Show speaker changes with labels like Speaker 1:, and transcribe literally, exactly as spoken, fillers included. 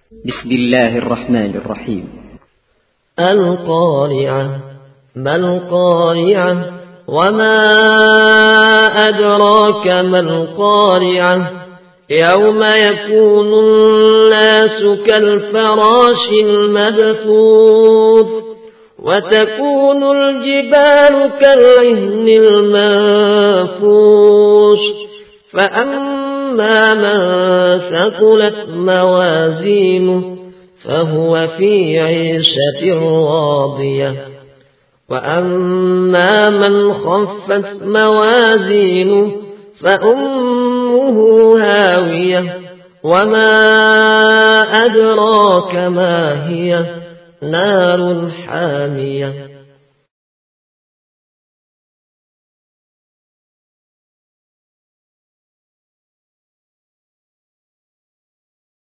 Speaker 1: بسم الله الرحمن الرحيم.
Speaker 2: القارعة. ما القارعة؟ وما أدراك ما القارعة؟ يوم يكون الناس كالفراش المبثوث وتكون الجبال كالعهن المنفوش فأما من ثقلت موازينه فهو في عيشة راضية وأما من خفت موازينه فأمه هاوية وما أدراك ما هي نار حامية